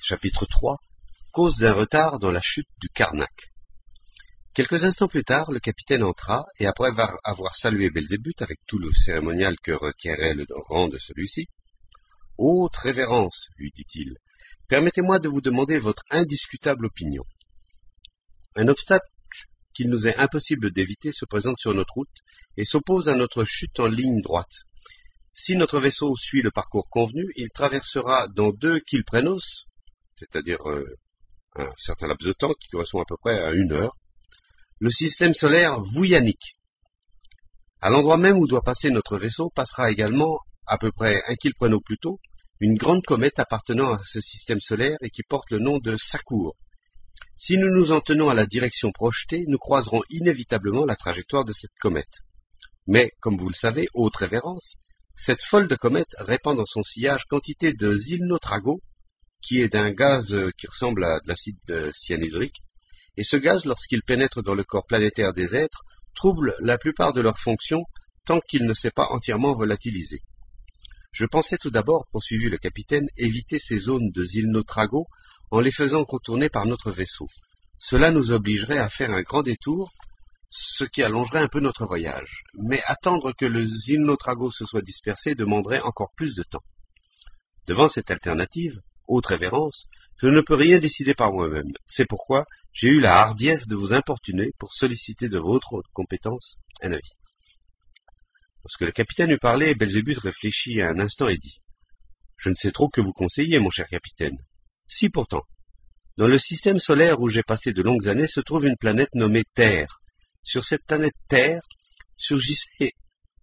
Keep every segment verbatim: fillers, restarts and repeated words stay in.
Chapitre trois. Cause d'un retard dans la chute du Karnak. Quelques instants plus tard, le capitaine entra, et après avoir salué Belzébuth avec tout le cérémonial que requérait le rang de celui-ci, « Haute révérence, lui dit-il, permettez-moi de vous demander votre indiscutable opinion. Un obstacle qu'il nous est impossible d'éviter se présente sur notre route et s'oppose à notre chute en ligne droite. Si notre vaisseau suit le parcours convenu, il traversera dans deux kilprénos, c'est-à-dire euh, un certain laps de temps qui correspond à peu près à une heure, le système solaire Vouyanik. À l'endroit même où doit passer notre vaisseau passera également, à peu près un kilpréno plus tôt, une grande comète appartenant à ce système solaire et qui porte le nom de Sakour. Si nous nous en tenons à la direction projetée, nous croiserons inévitablement la trajectoire de cette comète. Mais, comme vous le savez, haute révérence, cette folle de comète répand dans son sillage quantité de zylnotrago, qui est d'un gaz qui ressemble à de l'acide cyanhydrique, et ce gaz, lorsqu'il pénètre dans le corps planétaire des êtres, trouble la plupart de leurs fonctions tant qu'il ne s'est pas entièrement volatilisé. Je pensais tout d'abord, poursuivit le capitaine, éviter ces zones de zylnotrago en les faisant contourner par notre vaisseau. Cela nous obligerait à faire un grand détour, ce qui allongerait un peu notre voyage. Mais attendre que le zylnotrago se soit dispersé demanderait encore plus de temps. Devant cette alternative, haute révérence, je ne peux rien décider par moi-même. C'est pourquoi j'ai eu la hardiesse de vous importuner pour solliciter de votre compétence un avis. Lorsque le capitaine eut parlé, Belzébuth réfléchit un instant et dit « Je ne sais trop que vous conseiller, mon cher capitaine. Si pourtant, dans le système solaire où j'ai passé de longues années se trouve une planète nommée Terre. Sur cette planète Terre surgissait,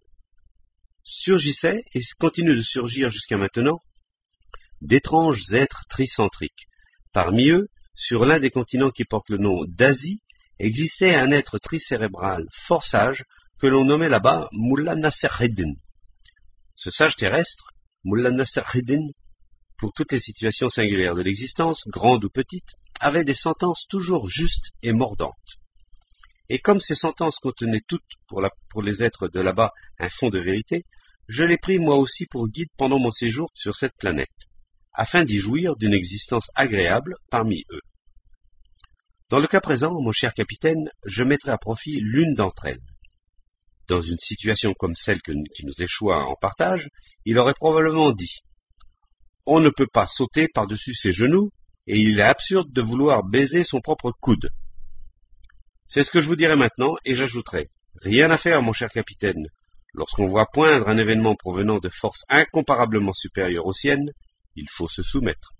surgissait et continue de surgir jusqu'à maintenant d'étranges êtres tricentriques. Parmi eux, sur l'un des continents qui porte le nom d'Asie, existait un être tricérébral fort sage que l'on nommait là-bas Mullah Nassereddin. Ce sage terrestre, Mullah Nassereddin, pour toutes les situations singulières de l'existence, grandes ou petites, avait des sentences toujours justes et mordantes. Et comme ces sentences contenaient toutes, pour, la, pour les êtres de là-bas, un fond de vérité, je les pris moi aussi pour guide pendant mon séjour sur cette planète, afin d'y jouir d'une existence agréable parmi eux. Dans le cas présent, mon cher capitaine, je mettrai à profit l'une d'entre elles. Dans une situation comme celle que, qui nous échoua en partage, il aurait probablement dit « On ne peut pas sauter par-dessus ses genoux, et il est absurde de vouloir baiser son propre coude. » C'est ce que je vous dirai maintenant, et j'ajouterai « Rien à faire, mon cher capitaine. Lorsqu'on voit poindre un événement provenant de forces incomparablement supérieures aux siennes, il faut se soumettre.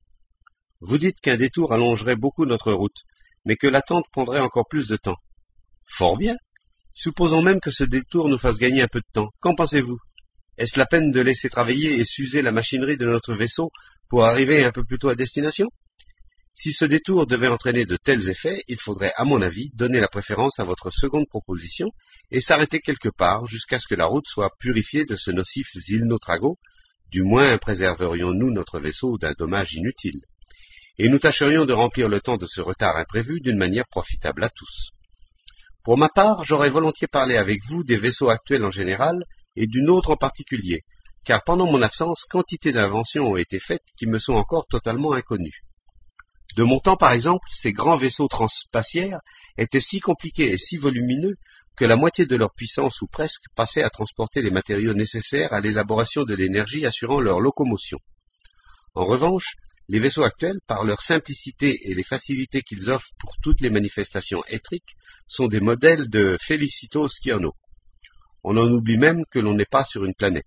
Vous dites qu'un détour allongerait beaucoup notre route, mais que l'attente prendrait encore plus de temps. Fort bien. Supposons même que ce détour nous fasse gagner un peu de temps. Qu'en pensez-vous? Est-ce la peine de laisser travailler et s'user la machinerie de notre vaisseau pour arriver un peu plus tôt à destination? Si ce détour devait entraîner de tels effets, il faudrait, à mon avis, donner la préférence à votre seconde proposition et s'arrêter quelque part jusqu'à ce que la route soit purifiée de ce nocif zylnotrago. Du moins préserverions-nous notre vaisseau d'un dommage inutile. Et nous tâcherions de remplir le temps de ce retard imprévu d'une manière profitable à tous. Pour ma part, j'aurais volontiers parlé avec vous des vaisseaux actuels en général et d'une autre en particulier, car pendant mon absence, quantité d'inventions ont été faites qui me sont encore totalement inconnues. De mon temps, par exemple, ces grands vaisseaux transspatiaires étaient si compliqués et si volumineux que la moitié de leur puissance ou presque passait à transporter les matériaux nécessaires à l'élaboration de l'énergie assurant leur locomotion. En revanche, les vaisseaux actuels, par leur simplicité et les facilités qu'ils offrent pour toutes les manifestations étriques, sont des modèles de Felicitos Skiano. On en oublie même que l'on n'est pas sur une planète.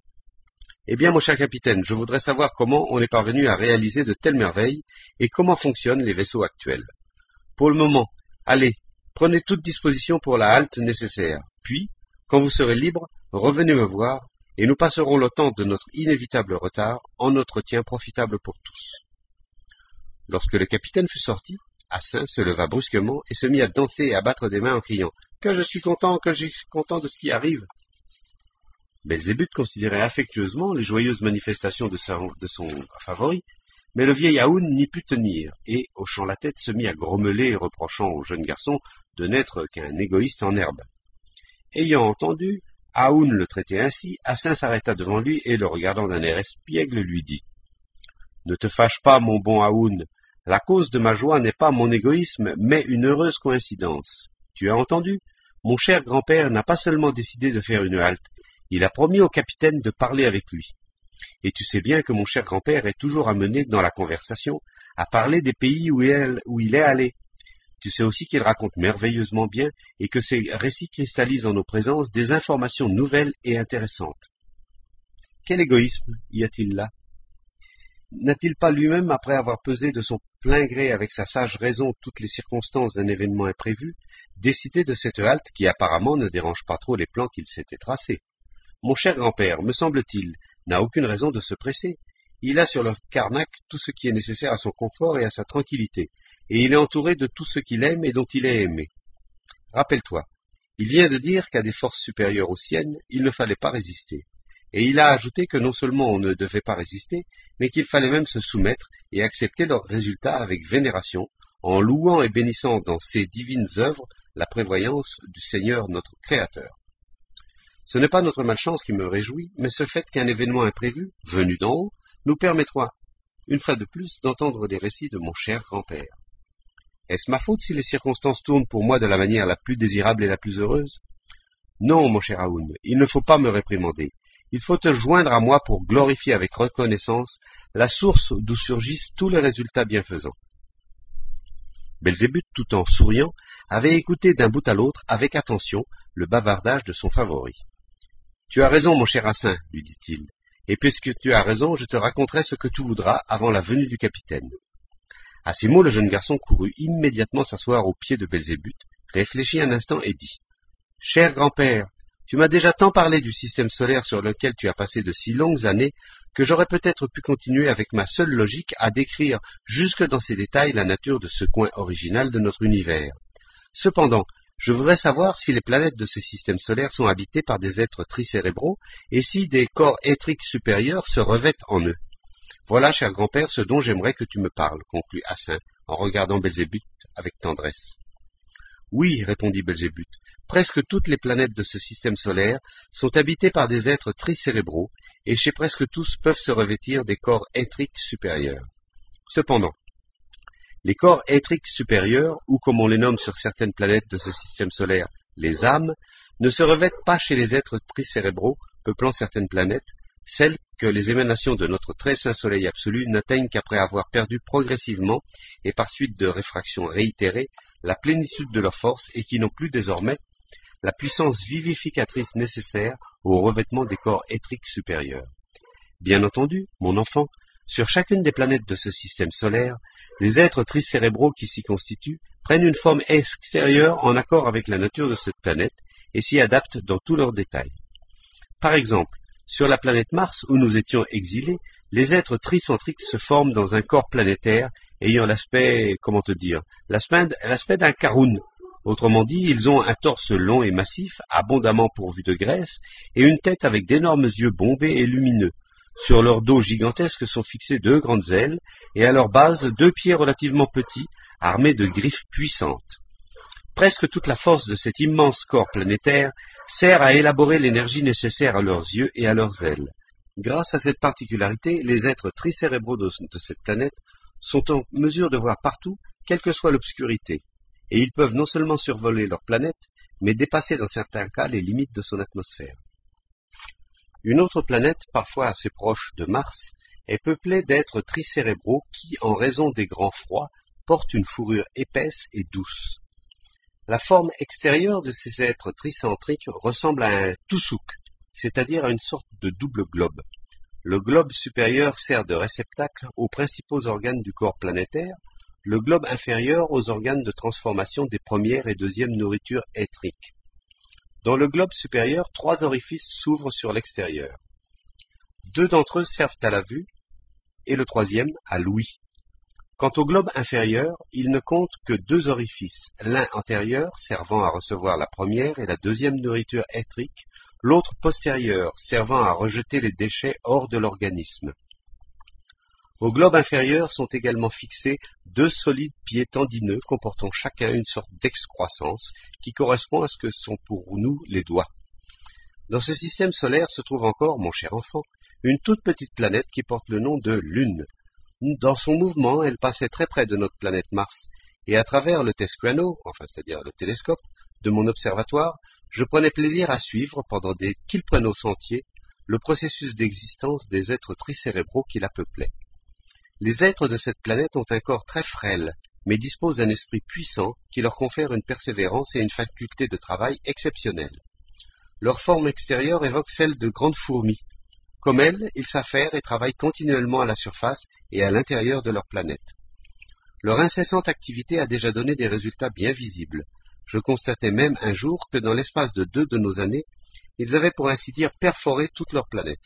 Eh bien, mon cher capitaine, je voudrais savoir comment on est parvenu à réaliser de telles merveilles et comment fonctionnent les vaisseaux actuels. Pour le moment, allez, prenez toute disposition pour la halte nécessaire. Puis, quand vous serez libre, revenez me voir, et nous passerons le temps de notre inévitable retard en entretien profitable pour tous. Lorsque le capitaine fut sorti, Assin se leva brusquement et se mit à danser et à battre des mains en criant « Que je suis content, que je suis content de ce qui arrive !» Belzébuth considérait affectueusement les joyeuses manifestations de, sa, de son favori, mais le vieil Aoun n'y put tenir, et, hochant la tête, se mit à grommeler, reprochant au jeune garçon de n'être qu'un égoïste en herbe. Ayant entendu Aoun le traitait ainsi, Assin s'arrêta devant lui et, le regardant d'un air espiègle, lui dit Ne te fâche pas, mon bon Aoun. La cause de ma joie n'est pas mon égoïsme, mais une heureuse coïncidence. Tu as entendu? Mon cher grand-père n'a pas seulement décidé de faire une halte, il a promis au capitaine de parler avec lui. Et tu sais bien que mon cher grand-père est toujours amené dans la conversation à parler des pays où il, où il est allé. Tu sais aussi qu'il raconte merveilleusement bien et que ses récits cristallisent en nos présences des informations nouvelles et intéressantes. Quel égoïsme y a-t-il là? N'a-t-il pas lui-même, après avoir pesé de son plein gré avec sa sage raison toutes les circonstances d'un événement imprévu, décidé de cette halte qui apparemment ne dérange pas trop les plans qu'il s'était tracés? Mon cher grand-père, me semble-t-il, n'a aucune raison de se presser. Il a sur le Karnak tout ce qui est nécessaire à son confort et à sa tranquillité, et il est entouré de tout ce qu'il aime et dont il est aimé. Rappelle-toi, il vient de dire qu'à des forces supérieures aux siennes, il ne fallait pas résister. Et il a ajouté que non seulement on ne devait pas résister, mais qu'il fallait même se soumettre et accepter leurs résultats avec vénération, en louant et bénissant dans ces divines œuvres la prévoyance du Seigneur notre Créateur. Ce n'est pas notre malchance qui me réjouit, mais ce fait qu'un événement imprévu, venu d'en haut, nous permettra, une fois de plus, d'entendre les récits de mon cher grand-père. Est-ce ma faute si les circonstances tournent pour moi de la manière la plus désirable et la plus heureuse? Non, mon cher Aoun, il ne faut pas me réprimander. Il faut te joindre à moi pour glorifier avec reconnaissance la source d'où surgissent tous les résultats bienfaisants. Belzébuth, tout en souriant, avait écouté d'un bout à l'autre avec attention le bavardage de son favori. « Tu as raison, mon cher Assin, lui dit-il, et puisque tu as raison, je te raconterai ce que tu voudras avant la venue du capitaine. » À ces mots, le jeune garçon courut immédiatement s'asseoir aux pieds de Belzébuth, réfléchit un instant et dit « Cher grand-père, tu m'as déjà tant parlé du système solaire sur lequel tu as passé de si longues années que j'aurais peut-être pu continuer avec ma seule logique à décrire jusque dans ses détails la nature de ce coin original de notre univers. Cependant, je voudrais savoir si les planètes de ce système solaire sont habitées par des êtres tricérébraux et si des corps éthriques supérieurs se revêtent en eux. Voilà, cher grand-père, ce dont j'aimerais que tu me parles, conclut Assin, en regardant Belzébuth avec tendresse. Oui, répondit Belzébuth, presque toutes les planètes de ce système solaire sont habitées par des êtres tricérébraux, et chez presque tous peuvent se revêtir des corps éthriques supérieurs. Cependant, les corps éthriques supérieurs, ou comme on les nomme sur certaines planètes de ce système solaire, les âmes, ne se revêtent pas chez les êtres tricérébraux peuplant certaines planètes, celles que les émanations de notre très saint soleil absolu n'atteignent qu'après avoir perdu progressivement et par suite de réfractions réitérées la plénitude de leur force et qui n'ont plus désormais la puissance vivificatrice nécessaire au revêtement des corps éthriques supérieurs. Bien entendu, mon enfant, sur chacune des planètes de ce système solaire, les êtres tricérébraux qui s'y constituent prennent une forme extérieure en accord avec la nature de cette planète et s'y adaptent dans tous leurs détails. Par exemple, sur la planète Mars, où nous étions exilés, les êtres tricentriques se forment dans un corps planétaire ayant l'aspect, comment te dire, l'aspect, l'aspect d'un Karun. Autrement dit, ils ont un torse long et massif, abondamment pourvu de graisse, et une tête avec d'énormes yeux bombés et lumineux. Sur leur dos gigantesque sont fixées deux grandes ailes, et à leur base deux pieds relativement petits, armés de griffes puissantes. Presque toute la force de cet immense corps planétaire sert à élaborer l'énergie nécessaire à leurs yeux et à leurs ailes. Grâce à cette particularité, les êtres tricérébraux de, de cette planète sont en mesure de voir partout, quelle que soit l'obscurité, et ils peuvent non seulement survoler leur planète, mais dépasser dans certains cas les limites de son atmosphère. Une autre planète, parfois assez proche de Mars, est peuplée d'êtres tricérébraux qui, en raison des grands froids, portent une fourrure épaisse et douce. La forme extérieure de ces êtres tricentriques ressemble à un tussouk, c'est-à-dire à une sorte de double globe. Le globe supérieur sert de réceptacle aux principaux organes du corps planétaire, le globe inférieur aux organes de transformation des premières et deuxièmes nourritures éthriques. Dans le globe supérieur, trois orifices s'ouvrent sur l'extérieur. Deux d'entre eux servent à la vue et le troisième à l'ouïe. Quant au globe inférieur, il ne compte que deux orifices, l'un antérieur servant à recevoir la première et la deuxième nourriture éthrique, l'autre postérieur servant à rejeter les déchets hors de l'organisme. Au globe inférieur sont également fixés deux solides pieds tendineux comportant chacun une sorte d'excroissance qui correspond à ce que sont pour nous les doigts. Dans ce système solaire se trouve encore, mon cher enfant, une toute petite planète qui porte le nom de Lune. Dans son mouvement, elle passait très près de notre planète Mars, et à travers le Tescrano, enfin c'est-à-dire le télescope, de mon observatoire, je prenais plaisir à suivre, pendant des kilprenos entiers, le processus d'existence des êtres tricérébraux qui la peuplaient. Les êtres de cette planète ont un corps très frêle, mais disposent d'un esprit puissant qui leur confère une persévérance et une faculté de travail exceptionnelles. Leur forme extérieure évoque celle de grandes fourmis. Comme elles, ils s'affairent et travaillent continuellement à la surface et à l'intérieur de leur planète. Leur incessante activité a déjà donné des résultats bien visibles. Je constatais même un jour que dans l'espace de deux de nos années, ils avaient pour ainsi dire perforé toute leur planète.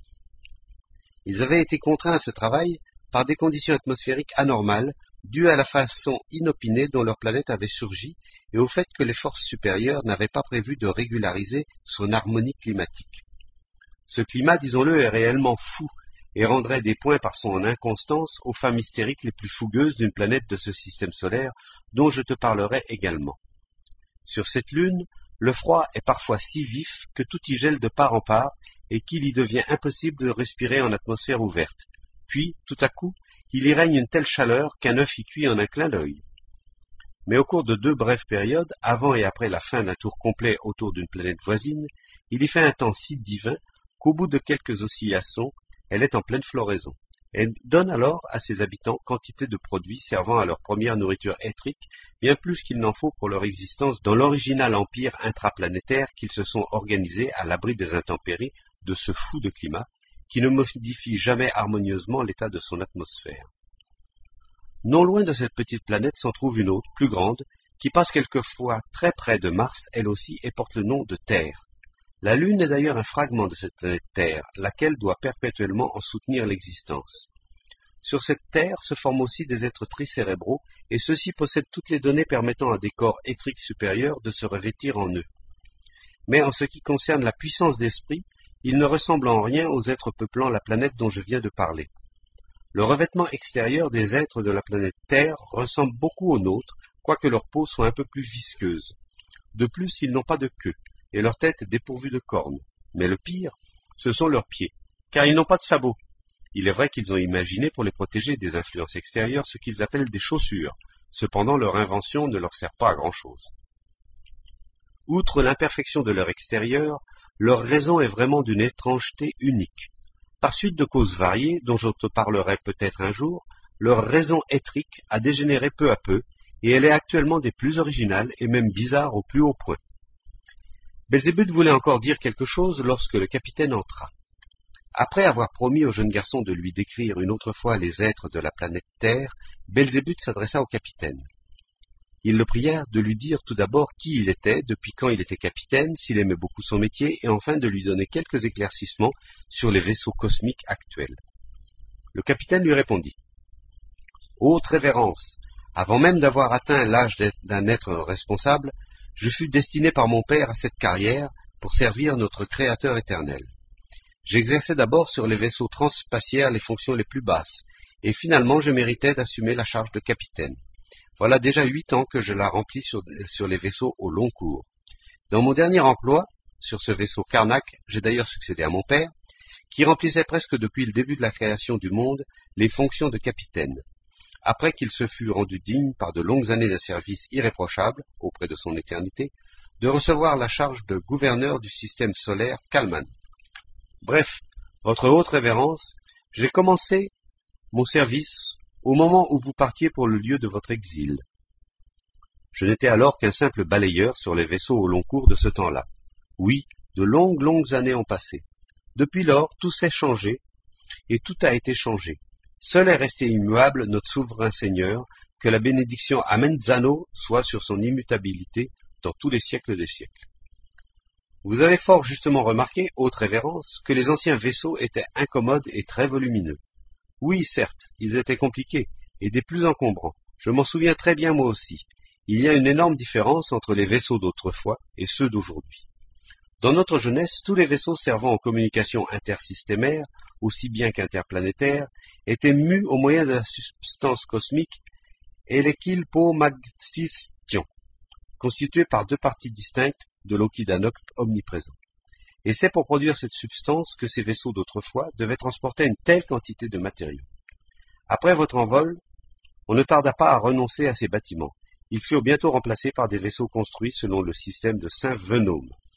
Ils avaient été contraints à ce travail par des conditions atmosphériques anormales, dues à la façon inopinée dont leur planète avait surgi et au fait que les forces supérieures n'avaient pas prévu de régulariser son harmonie climatique. Ce climat, disons-le, est réellement fou et rendrait des points par son inconstance aux femmes hystériques les plus fougueuses d'une planète de ce système solaire, dont je te parlerai également. Sur cette lune, le froid est parfois si vif que tout y gèle de part en part et qu'il y devient impossible de respirer en atmosphère ouverte. Puis, tout à coup, il y règne une telle chaleur qu'un œuf y cuit en un clin d'œil. Mais au cours de deux brèves périodes, avant et après la fin d'un tour complet autour d'une planète voisine, il y fait un temps si divin qu'au bout de quelques oscillations, elle est en pleine floraison. Elle donne alors à ses habitants quantité de produits servant à leur première nourriture éthrique, bien plus qu'il n'en faut pour leur existence dans l'original empire intraplanétaire qu'ils se sont organisés à l'abri des intempéries de ce fou de climat, qui ne modifie jamais harmonieusement l'état de son atmosphère. Non loin de cette petite planète s'en trouve une autre, plus grande, qui passe quelquefois très près de Mars, elle aussi, et porte le nom de Terre. La Lune est d'ailleurs un fragment de cette planète Terre, laquelle doit perpétuellement en soutenir l'existence. Sur cette Terre se forment aussi des êtres tricérébraux, et ceux-ci possèdent toutes les données permettant à des corps éthriques supérieurs de se revêtir en eux. Mais en ce qui concerne la puissance d'esprit, ils ne ressemblent en rien aux êtres peuplant la planète dont je viens de parler. Le revêtement extérieur des êtres de la planète Terre ressemble beaucoup au nôtre, quoique leur peau soit un peu plus visqueuse. De plus, ils n'ont pas de queue, et leur tête est dépourvue de cornes. Mais le pire, ce sont leurs pieds, car ils n'ont pas de sabots. Il est vrai qu'ils ont imaginé pour les protéger des influences extérieures ce qu'ils appellent des chaussures. Cependant, leur invention ne leur sert pas à grand-chose. Outre l'imperfection de leur extérieur, leur raison est vraiment d'une étrangeté unique. Par suite de causes variées, dont je te parlerai peut-être un jour, leur raison éthrique a dégénéré peu à peu, et elle est actuellement des plus originales et même bizarres au plus haut point. Belzébuth voulait encore dire quelque chose lorsque le capitaine entra. Après avoir promis au jeune garçon de lui décrire une autre fois les êtres de la planète Terre, Belzébuth s'adressa au capitaine. Il le prièrent de lui dire tout d'abord qui il était, depuis quand il était capitaine, s'il aimait beaucoup son métier, et enfin de lui donner quelques éclaircissements sur les vaisseaux cosmiques actuels. Le capitaine lui répondit. « Haute révérence, avant même d'avoir atteint l'âge d'un être responsable, je fus destiné par mon père à cette carrière pour servir notre Créateur éternel. J'exerçais d'abord sur les vaisseaux transspatiaires les fonctions les plus basses, et finalement je méritais d'assumer la charge de capitaine. Voilà déjà huit ans que je la remplis sur, sur les vaisseaux au long cours. Dans mon dernier emploi, sur ce vaisseau Karnak, j'ai d'ailleurs succédé à mon père, qui remplissait presque depuis le début de la création du monde les fonctions de capitaine. Après qu'il se fût rendu digne par de longues années d'un service irréprochable, auprès de son éternité, de recevoir la charge de gouverneur du système solaire Kalman. Bref, votre haute révérence, j'ai commencé mon service au moment où vous partiez pour le lieu de votre exil. Je n'étais alors qu'un simple balayeur sur les vaisseaux au long cours de ce temps-là. Oui, de longues, longues années ont passé. Depuis lors, tout s'est changé, et tout a été changé. Seul est resté immuable notre souverain Seigneur, que la bénédiction Amenzano soit sur son immutabilité dans tous les siècles des siècles. Vous avez fort justement remarqué, haute révérence, que les anciens vaisseaux étaient incommodes et très volumineux. Oui, certes, ils étaient compliqués, et des plus encombrants. Je m'en souviens très bien moi aussi. Il y a une énorme différence entre les vaisseaux d'autrefois et ceux d'aujourd'hui. Dans notre jeunesse, tous les vaisseaux servant aux communications intersystémaires, aussi bien qu'interplanétaires, étaient mus au moyen de la substance cosmique Elekilpomagtistion, constituée par deux parties distinctes de l'Okidanok omniprésent. Et c'est pour produire cette substance que ces vaisseaux d'autrefois devaient transporter une telle quantité de matériaux. Après votre envol, on ne tarda pas à renoncer à ces bâtiments. Ils furent bientôt remplacés par des vaisseaux construits selon le système de Saint-Venôme.